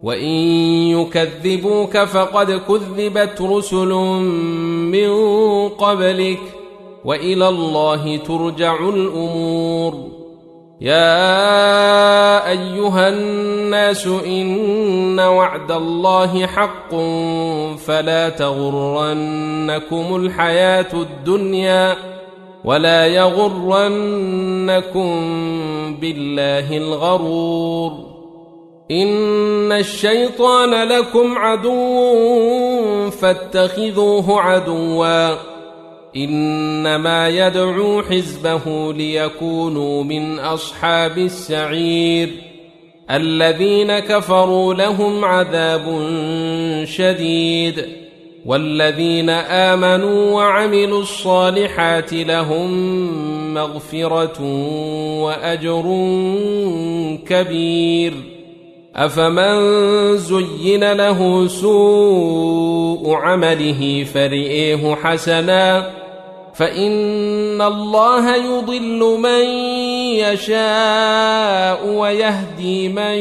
وإن يكذبوك فقد كذبت رسل من قبلك وإلى الله ترجع الأمور. يا أيها الناس إن وعد الله حق فلا تغرنكم الحياة الدنيا ولا يغرنكم بالله الغرور. إن الشيطان لكم عدو فاتخذوه عدوا إنما يدعو حزبه ليكونوا من أصحاب السعير. الذين كفروا لهم عذاب شديد والذين آمنوا وعملوا الصالحات لهم مغفرة وأجر كبير. أفمن زين له سوء عمله فرئيه حسنا فإن الله يضل من يشاء ويهدي من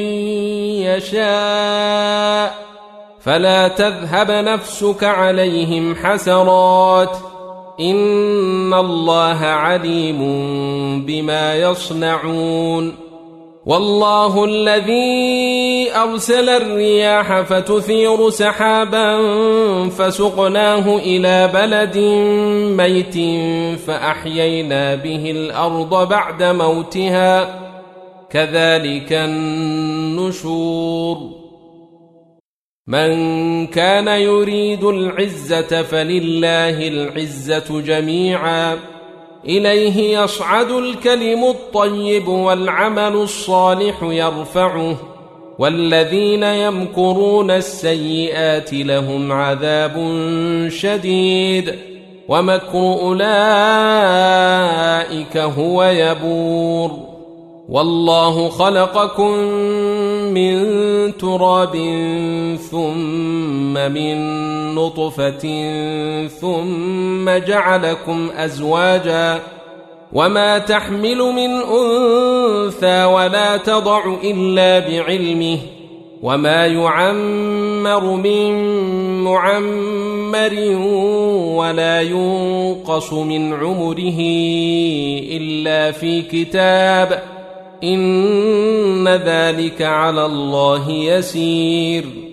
يشاء فلا تذهب نفسك عليهم حسرات إن الله عليم بما يصنعون. والله الذي أرسل الرياح فتثير سحابا فسقناه إلى بلد ميت فأحيينا به الأرض بعد موتها كذلك النشور. من كان يريد العزة فلله العزة جميعا إليه يصعد الكلم الطيب والعمل الصالح يرفعه والذين يمكرون السيئات لهم عذاب شديد ومكر أولئك هو يبور. والله خلقكم من تراب ثم من نطفة ثم جعلكم أزواجا وما تحمل من أنثى ولا تضع إلا بعلمه وما يعمر من معمر ولا ينقص من عمره إلا في كتاب إن ذلك على الله يسير.